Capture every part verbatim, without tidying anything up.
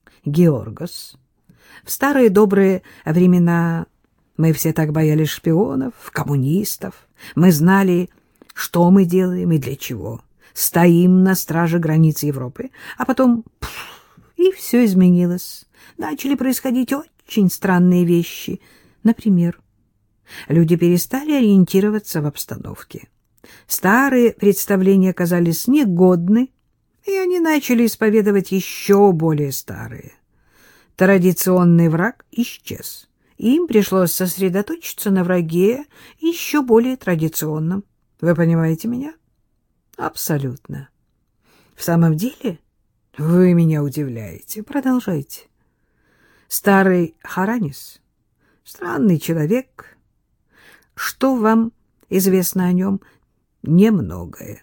Георгос. В старые добрые времена мы все так боялись шпионов, коммунистов. Мы знали, что мы делаем и для чего. Стоим на страже границ Европы, а потом пфф, и все изменилось. Начали происходить очень странные вещи. Например, люди перестали ориентироваться в обстановке. Старые представления казались негодны, и они начали исповедовать еще более старые. Традиционный враг исчез. Им пришлось сосредоточиться на враге еще более традиционном. Вы понимаете меня? Абсолютно. В самом деле, вы меня удивляете. Продолжайте. Старый Харанис — странный человек. Что вам известно о нем? Немногое.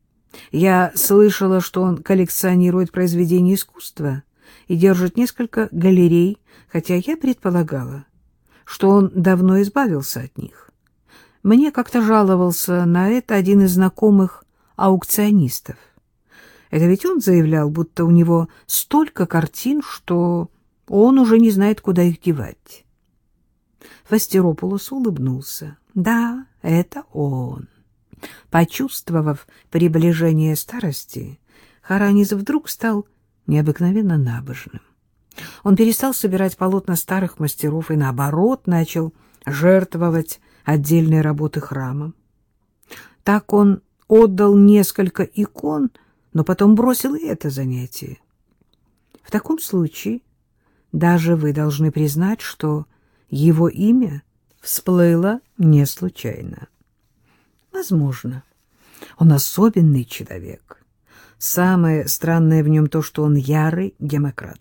Я слышала, что он коллекционирует произведения искусства и держит несколько галерей, хотя я предполагала, что он давно избавился от них. Мне как-то жаловался на это один из знакомых аукционистов. Это ведь он заявлял, будто у него столько картин, что он уже не знает, куда их девать. Фастеропулос улыбнулся. Да, это он. Почувствовав приближение старости, Харанис вдруг стал необыкновенно набожным. Он перестал собирать полотна старых мастеров и, наоборот, начал жертвовать отдельные работы храмам. Так он отдал несколько икон, но потом бросил и это занятие. В таком случае даже вы должны признать, что его имя всплыло не случайно. Возможно, он особенный человек. Самое странное в нем то, что он ярый демократ.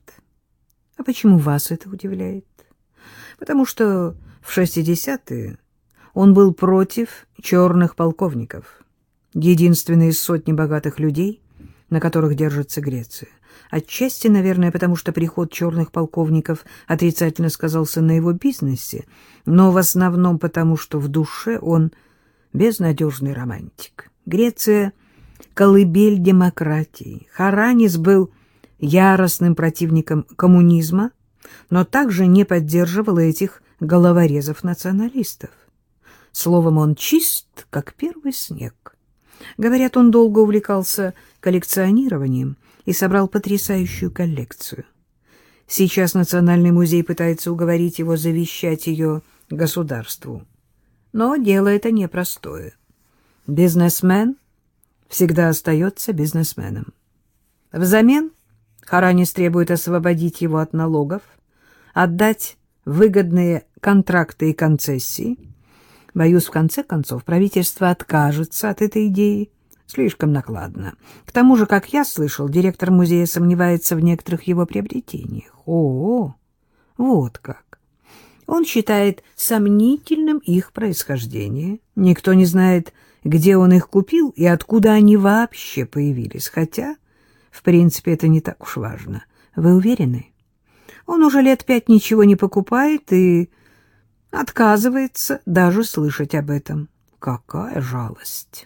А почему вас это удивляет? Потому что в шестидесятые он был против черных полковников, единственный из сотни богатых людей, на которых держится Греция. Отчасти, наверное, потому что приход черных полковников отрицательно сказался на его бизнесе, но в основном потому, что в душе он безнадежный романтик. Греция — колыбель демократии. Харанис был яростным противником коммунизма, но также не поддерживал этих головорезов-националистов. Словом, он чист, как первый снег. Говорят, он долго увлекался коллекционированием и собрал потрясающую коллекцию. Сейчас Национальный музей пытается уговорить его завещать ее государству. Но дело это непростое. Бизнесмен всегда остается бизнесменом. Взамен Харанис требует освободить его от налогов, отдать выгодные контракты и концессии. Боюсь, в конце концов, правительство откажется от этой идеи. Слишком накладно. К тому же, как я слышал, директор музея сомневается в некоторых его приобретениях. О, вот как. Он считает сомнительным их происхождение. Никто не знает, где он их купил и откуда они вообще появились. Хотя, в принципе, это не так уж важно. Вы уверены? Он уже лет пять ничего не покупает и отказывается даже слышать об этом. Какая жалость!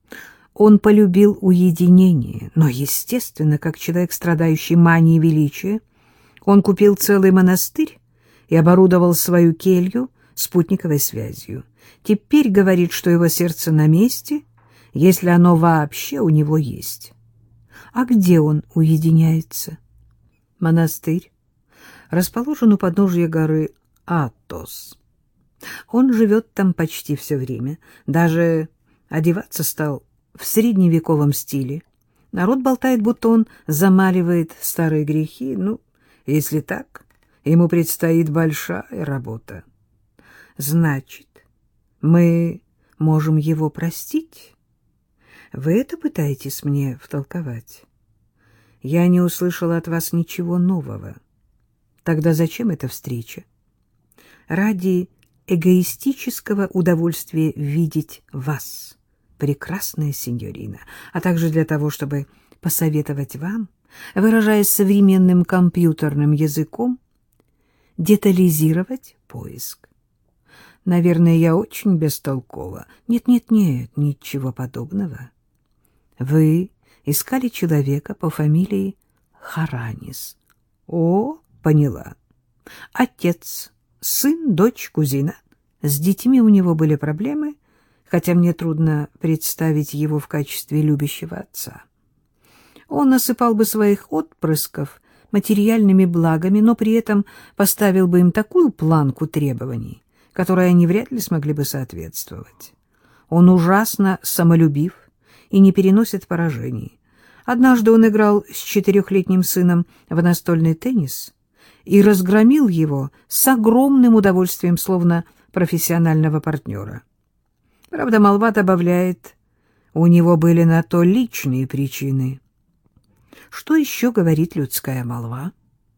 Он полюбил уединение, но, естественно, как человек, страдающий манией величия, он купил целый монастырь и оборудовал свою келью спутниковой связью. Теперь говорит, что его сердце на месте, если оно вообще у него есть. А где он уединяется? Монастырь расположен у подножия горы Атос. Он живет там почти все время, даже одеваться стал в средневековом стиле. Народ болтает, будто он замаливает старые грехи. Ну, если так, ему предстоит большая работа. Значит, мы можем его простить? Вы это пытаетесь мне втолковать? Я не услышала от вас ничего нового. Тогда зачем эта встреча? Ради эгоистического удовольствия видеть вас, прекрасная сеньорина, а также для того, чтобы посоветовать вам, выражаясь современным компьютерным языком, детализировать поиск. Наверное, я очень бестолкова. Нет-нет-нет, ничего подобного. Вы искали человека по фамилии Харанис. О, поняла. Отец, сын, дочь, кузина. С детьми у него были проблемы, хотя мне трудно представить его в качестве любящего отца. Он осыпал бы своих отпрысков материальными благами, но при этом поставил бы им такую планку требований, которой они вряд ли смогли бы соответствовать. Он ужасно самолюбив и не переносит поражений. Однажды он играл с четырехлетним сыном в настольный теннис и разгромил его с огромным удовольствием, словно профессионального партнера. Правда, молва добавляет, у него были на то личные причины. Что еще говорит людская молва?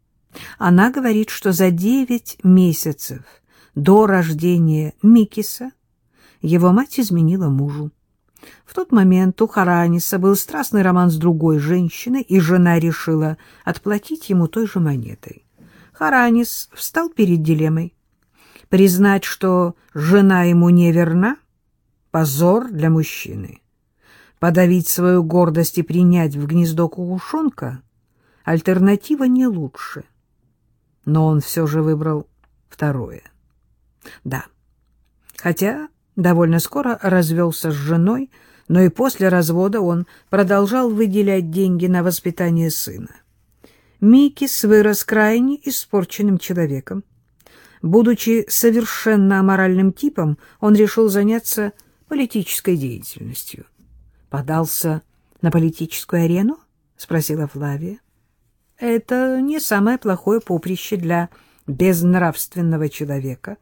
Она говорит, что за девять месяцев до рождения Микиса его мать изменила мужу. В тот момент у Хараниса был страстный роман с другой женщиной, и жена решила отплатить ему той же монетой. Харанис встал перед дилеммой. Признать, что жена ему не верна — позор для мужчины. Подавить свою гордость и принять в гнездо кукушонка — альтернатива не лучше. Но он все же выбрал второе. Да, хотя довольно скоро развелся с женой, но и после развода он продолжал выделять деньги на воспитание сына. Микис вырос крайне испорченным человеком. Будучи совершенно аморальным типом, он решил заняться политической деятельностью. «Подался на политическую арену?» — спросила Флавия. «Это не самое плохое поприще для безнравственного человека».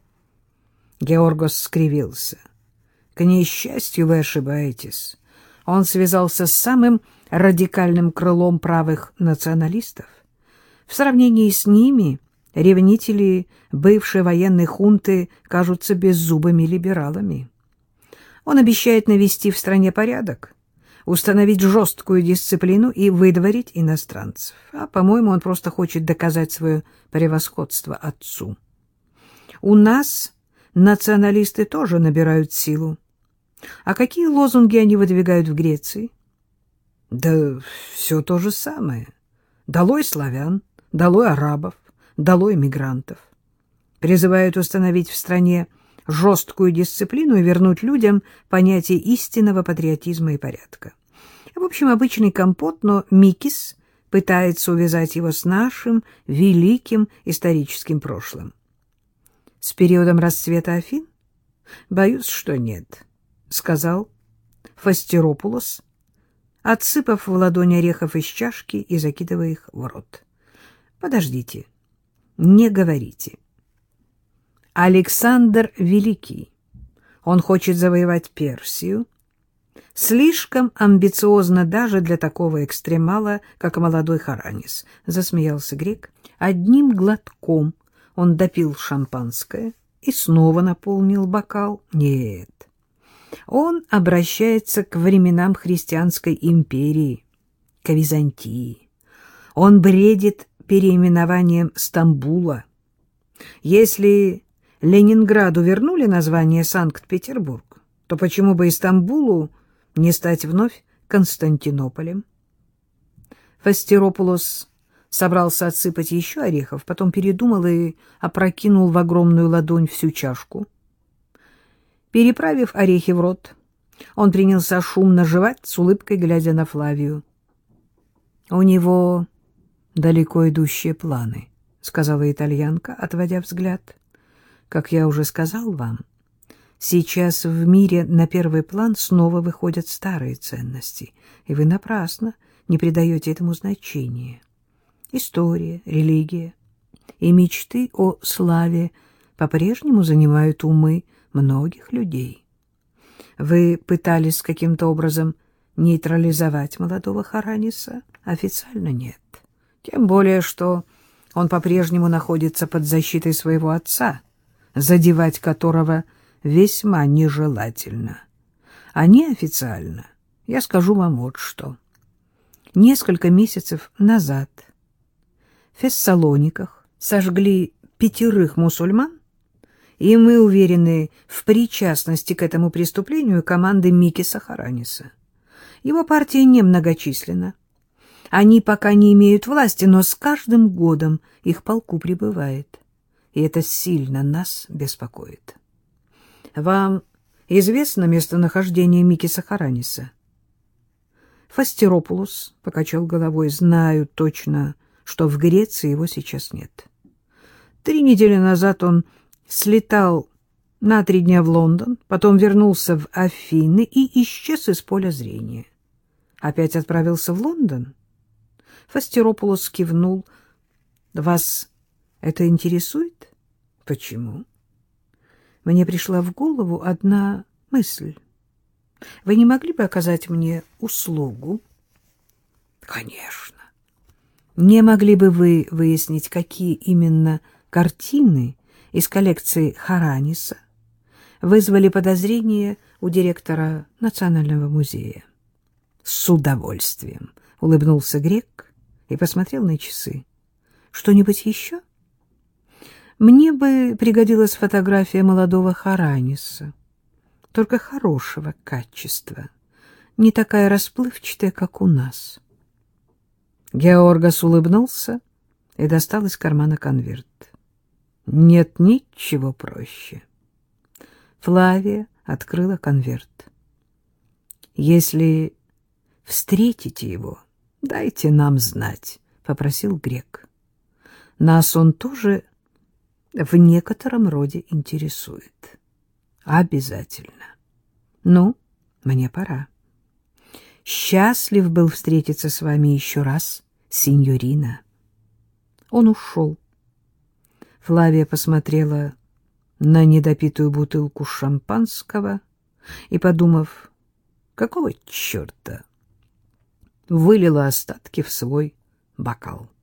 Георгос скривился. «К несчастью, вы ошибаетесь. Он связался с самым радикальным крылом правых националистов. В сравнении с ними ревнители бывшей военной хунты кажутся беззубыми либералами. Он обещает навести в стране порядок, установить жесткую дисциплину и выдворить иностранцев. А, по-моему, он просто хочет доказать свое превосходство отцу. У нас националисты тоже набирают силу. А какие лозунги они выдвигают в Греции? Да все то же самое. Долой славян, долой арабов, долой мигрантов. Призывают установить в стране жесткую дисциплину и вернуть людям понятие истинного патриотизма и порядка. В общем, обычный компот, но Микис пытается увязать его с нашим великим историческим прошлым. С периодом расцвета Афин? Боюсь, что нет, — сказал Фастеропулос, отсыпав в ладонь орехов из чашки и закидывая их в рот. Подождите, не говорите. Александр Великий. Он хочет завоевать Персию. Слишком амбициозно даже для такого экстремала, как молодой Харанис, — засмеялся грек. Одним глотком он допил шампанское и снова наполнил бокал. Нет, он обращается к временам христианской империи, к Византии. Он бредит переименованием Стамбула. Если Ленинграду вернули название Санкт-Петербург, то почему бы и Стамбулу не стать вновь Константинополем? Фастеропулос собрался отсыпать еще орехов, потом передумал и опрокинул в огромную ладонь всю чашку. Переправив орехи в рот, он принялся шумно жевать, с улыбкой глядя на Флавию. — У него далеко идущие планы, — сказала итальянка, отводя взгляд. — Как я уже сказал вам, сейчас в мире на первый план снова выходят старые ценности, и вы напрасно не придаете этому значения. История, религия и мечты о славе по-прежнему занимают умы многих людей. Вы пытались каким-то образом нейтрализовать молодого Хараниса? Официально нет. Тем более, что он по-прежнему находится под защитой своего отца, задевать которого весьма нежелательно. А неофициально я скажу вам вот что. Несколько месяцев назад в Фессалониках сожгли пятерых мусульман, и мы уверены в причастности к этому преступлению команды Микиса Хараниса. Его партия немногочисленна. Они пока не имеют власти, но с каждым годом их полку прибывает, и это сильно нас беспокоит. Вам известно местонахождение Микиса Хараниса? Фастеропулос покачал головой. Знаю точно, что в Греции его сейчас нет. Три недели назад он слетал на три дня в Лондон, потом вернулся в Афины и исчез из поля зрения. Опять отправился в Лондон? Фастеропулос кивнул. Вас это интересует? Почему? Мне пришла в голову одна мысль. Вы не могли бы оказать мне услугу? Конечно. Не могли бы вы выяснить, какие именно картины из коллекции Хараниса вызвали подозрения у директора Национального музея? С удовольствием улыбнулся грек и посмотрел на часы. Что-нибудь еще? Мне бы пригодилась фотография молодого Хараниса, только хорошего качества, не такая расплывчатая, как у нас. Георгос улыбнулся и достал из кармана конверт. Нет ничего проще. Флавия открыла конверт. Если встретите его, дайте нам знать, — попросил грек. Нас он тоже в некотором роде интересует. Обязательно. Ну, мне пора. Счастлив был встретиться с вами еще раз, синьорина. Он ушел. Флавия посмотрела на недопитую бутылку шампанского и, подумав, какого черта, вылила остатки в свой бокал.